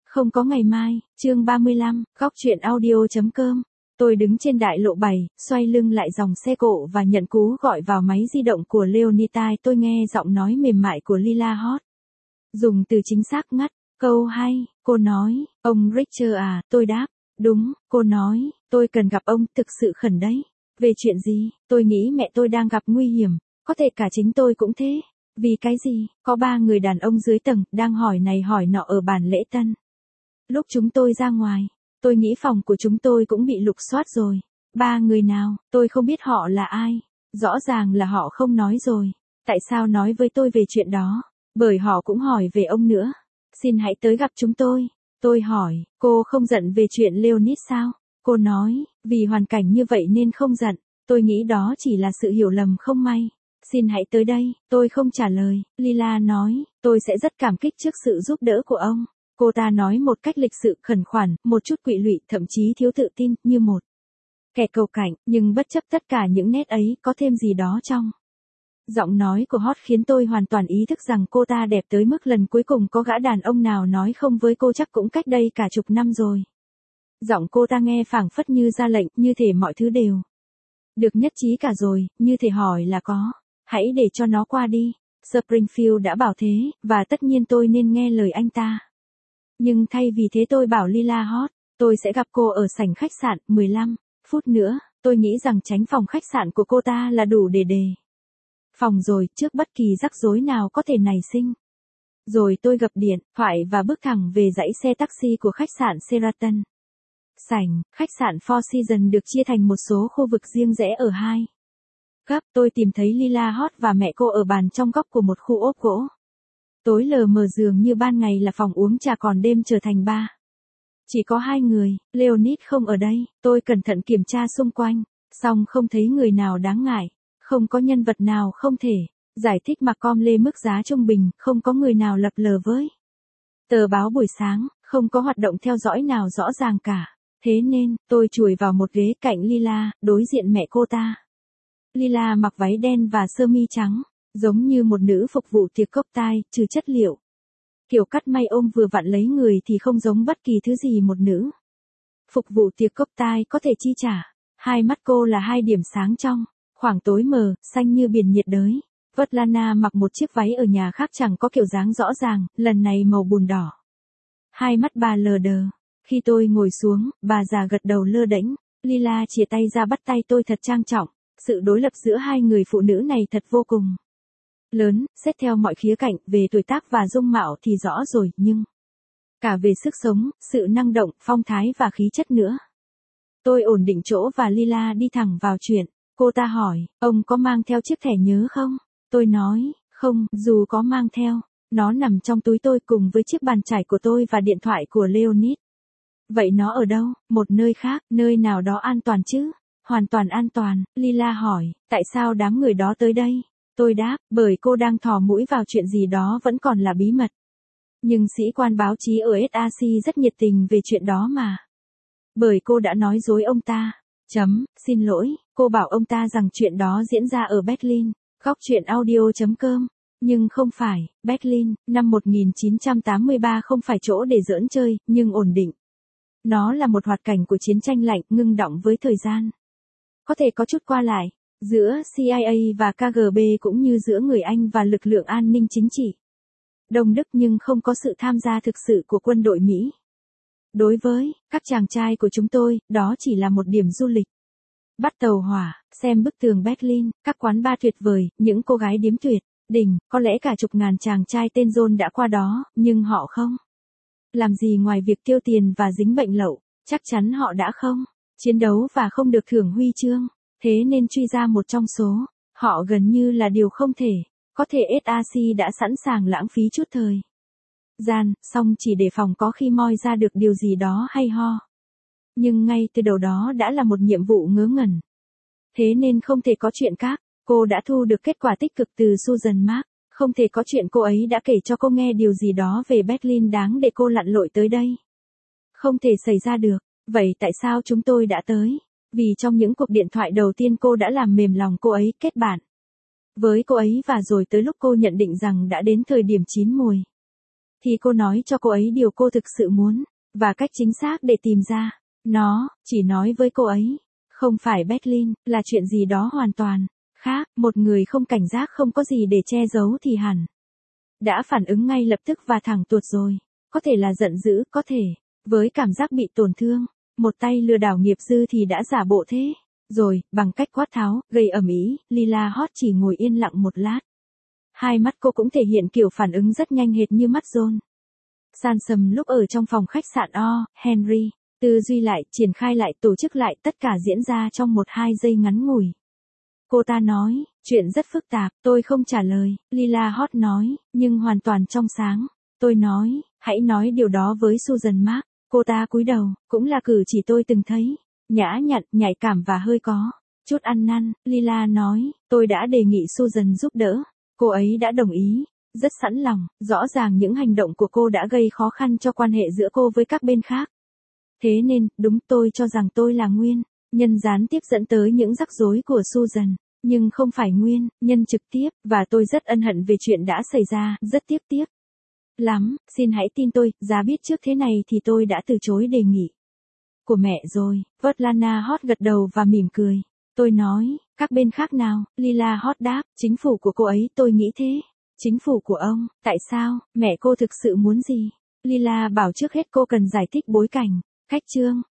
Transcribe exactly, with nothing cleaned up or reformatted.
Không có ngày mai, chương ba mươi lăm, góc truyện audio.com. Tôi đứng trên đại lộ bảy, xoay lưng lại dòng xe cộ và nhận cú gọi vào máy di động của Leonita. Tôi nghe giọng nói mềm mại của Lila Hot. Dùng từ chính xác ngắt. Câu hay, cô nói, ông Richard à, tôi đáp. Đúng, cô nói, tôi cần gặp ông, thực sự khẩn đấy. Về chuyện gì? Tôi nghĩ mẹ tôi đang gặp nguy hiểm, có thể cả chính tôi cũng thế. Vì cái gì? Có ba người đàn ông dưới tầng, đang hỏi này hỏi nọ ở bàn lễ tân. Lúc chúng tôi ra ngoài, tôi nghĩ phòng của chúng tôi cũng bị lục soát rồi. Ba người nào, tôi không biết họ là ai. Rõ ràng là họ không nói rồi. Tại sao nói với tôi về chuyện đó? Bởi họ cũng hỏi về ông nữa. Xin hãy tới gặp chúng tôi. Tôi hỏi, cô không giận về chuyện Leonid sao? Cô nói, vì hoàn cảnh như vậy nên không giận. Tôi nghĩ đó chỉ là sự hiểu lầm không may. Xin hãy tới đây. Tôi không trả lời. Lila nói, tôi sẽ rất cảm kích trước sự giúp đỡ của ông. Cô ta nói một cách lịch sự, khẩn khoản, một chút quỵ lụy, thậm chí thiếu tự tin, như một kẻ cầu cạnh, nhưng bất chấp tất cả những nét ấy, có thêm gì đó trong giọng nói của Hot khiến tôi hoàn toàn ý thức rằng cô ta đẹp tới mức lần cuối cùng có gã đàn ông nào nói không với cô chắc cũng cách đây cả chục năm rồi. Giọng cô ta nghe phảng phất như ra lệnh, như thể mọi thứ đều được nhất trí cả rồi, như thể hỏi là có. Hãy để cho nó qua đi. Springfield đã bảo thế, và tất nhiên tôi nên nghe lời anh ta. Nhưng thay vì thế tôi bảo Lila Hot, tôi sẽ gặp cô ở sảnh khách sạn, mười lăm phút nữa. Tôi nghĩ rằng tránh phòng khách sạn của cô ta là đủ để đề phòng rồi, trước bất kỳ rắc rối nào có thể nảy sinh. Rồi tôi gập điện thoại và bước thẳng về dãy xe taxi của khách sạn Sheraton. Sảnh khách sạn Four Seasons được chia thành một số khu vực riêng rẽ ở hai cấp. Tôi tìm thấy Lila Hot và mẹ cô ở bàn trong góc của một khu ốp gỗ. Tối lờ mờ dường như ban ngày là phòng uống trà, còn đêm trở thành bar. Chỉ có hai người, Leonid không ở đây. Tôi cẩn thận kiểm tra xung quanh, song không thấy người nào đáng ngại. Không có nhân vật nào không thể giải thích mà com lê mức giá trung bình, không có người nào lập lờ với tờ báo buổi sáng, không có hoạt động theo dõi nào rõ ràng cả. Thế nên, tôi chùi vào một ghế cạnh Lila, đối diện mẹ cô ta. Lila mặc váy đen và sơ mi trắng, giống như một nữ phục vụ tiệc cocktail, trừ chất liệu kiểu cắt may ôm vừa vặn lấy người thì không giống bất kỳ thứ gì một nữ phục vụ tiệc cocktail có thể chi trả. Hai mắt cô là hai điểm sáng trong khoảng tối mờ, xanh như biển nhiệt đới. Svetlana mặc một chiếc váy ở nhà khác chẳng có kiểu dáng rõ ràng, lần này màu bùn đỏ. Hai mắt bà lờ đờ. Khi tôi ngồi xuống, bà già gật đầu lơ đễnh. Lila chìa tay ra bắt tay tôi thật trang trọng. Sự đối lập giữa hai người phụ nữ này thật vô cùng lớn, xét theo mọi khía cạnh, về tuổi tác và dung mạo thì rõ rồi, nhưng cả về sức sống, sự năng động, phong thái và khí chất nữa. Tôi ổn định chỗ và Lila đi thẳng vào chuyện. Cô ta hỏi, ông có mang theo chiếc thẻ nhớ không? Tôi nói, không, dù có mang theo, nó nằm trong túi tôi cùng với chiếc bàn chải của tôi và điện thoại của Leonid. Vậy nó ở đâu? Một nơi khác, nơi nào đó an toàn chứ? Hoàn toàn an toàn. Lila hỏi, tại sao đám người đó tới đây? Tôi đáp, bởi cô đang thò mũi vào chuyện gì đó vẫn còn là bí mật. Nhưng sĩ quan báo chí ở ét a xê rất nhiệt tình về chuyện đó mà. Bởi cô đã nói dối ông ta. Chấm, xin lỗi, cô bảo ông ta rằng chuyện đó diễn ra ở Berlin. Góc truyện audio.com. Nhưng không phải, Berlin, năm một nghìn chín trăm tám mươi ba không phải chỗ để giỡn chơi, nhưng ổn định. Nó là một hoạt cảnh của chiến tranh lạnh, ngưng đọng với thời gian. Có thể có chút qua lại giữa xê i a và ca giê bê cũng như giữa người Anh và lực lượng an ninh chính trị Đông Đức, nhưng không có sự tham gia thực sự của quân đội Mỹ. Đối với các chàng trai của chúng tôi, đó chỉ là một điểm du lịch. Bắt tàu hỏa, xem bức tường Berlin, các quán bar tuyệt vời, những cô gái điếm tuyệt đỉnh, có lẽ cả chục ngàn chàng trai tên John đã qua đó, nhưng họ không làm gì ngoài việc tiêu tiền và dính bệnh lậu. Chắc chắn họ đã không chiến đấu và không được thưởng huy chương. Thế nên truy ra một trong số họ gần như là điều không thể. Có thể ét a xê đã sẵn sàng lãng phí chút thời gian, song chỉ để phòng có khi moi ra được điều gì đó hay ho. Nhưng ngay từ đầu đó đã là một nhiệm vụ ngớ ngẩn. Thế nên không thể có chuyện khác. Cô đã thu được kết quả tích cực từ Susan Mark. Không thể có chuyện cô ấy đã kể cho cô nghe điều gì đó về Berlin đáng để cô lặn lội tới đây. Không thể xảy ra được. Vậy tại sao chúng tôi đã tới? Vì trong những cuộc điện thoại đầu tiên cô đã làm mềm lòng cô ấy kết bạn với cô ấy, và rồi tới lúc cô nhận định rằng đã đến thời điểm chín mùi. thì cô nói cho cô ấy điều cô thực sự muốn, và cách chính xác để tìm ra. Nó, chỉ nói với cô ấy. Không phải Berlin, là chuyện gì đó hoàn toàn khác, một người không cảnh giác không có gì để che giấu thì hẳn đã phản ứng ngay lập tức và thẳng tuột rồi. Có thể là giận dữ, có thể, với cảm giác bị tổn thương, một tay lừa đảo nghiệp dư thì đã giả bộ thế. Rồi, bằng cách quát tháo, gây ầm ĩ, Lila Hot chỉ ngồi yên lặng một lát. Hai mắt cô cũng thể hiện kiểu phản ứng rất nhanh hệt như mắt John Sansom lúc ở trong phòng khách sạn O. Henry. Tư duy lại, triển khai lại, tổ chức lại, tất cả diễn ra trong một hai giây ngắn ngủi. Cô ta nói, chuyện rất phức tạp, tôi không trả lời, Lila Hot nói, nhưng hoàn toàn trong sáng. Tôi nói, hãy nói điều đó với Susan Mark. Cô ta cúi đầu, cũng là cử chỉ tôi từng thấy. Nhã nhặn, nhạy cảm và hơi có chút ăn năn. Lila nói, tôi đã đề nghị Susan giúp đỡ. Cô ấy đã đồng ý, rất sẵn lòng, rõ ràng những hành động của cô đã gây khó khăn cho quan hệ giữa cô với các bên khác. Thế nên, đúng tôi cho rằng tôi là nguyên nhân gián tiếp dẫn tới những rắc rối của Susan, nhưng không phải nguyên nhân trực tiếp, và tôi rất ân hận về chuyện đã xảy ra, rất tiếc tiếc lắm, xin hãy tin tôi, giá biết trước thế này thì tôi đã từ chối đề nghị của mẹ rồi. Svetlana Hot gật đầu và mỉm cười. Tôi nói, các bên khác nào? Lila Hot đáp, chính phủ của cô ấy, tôi nghĩ thế. Chính phủ của ông, tại sao, mẹ cô thực sự muốn gì? Lila bảo trước hết cô cần giải thích bối cảnh. Khách trương,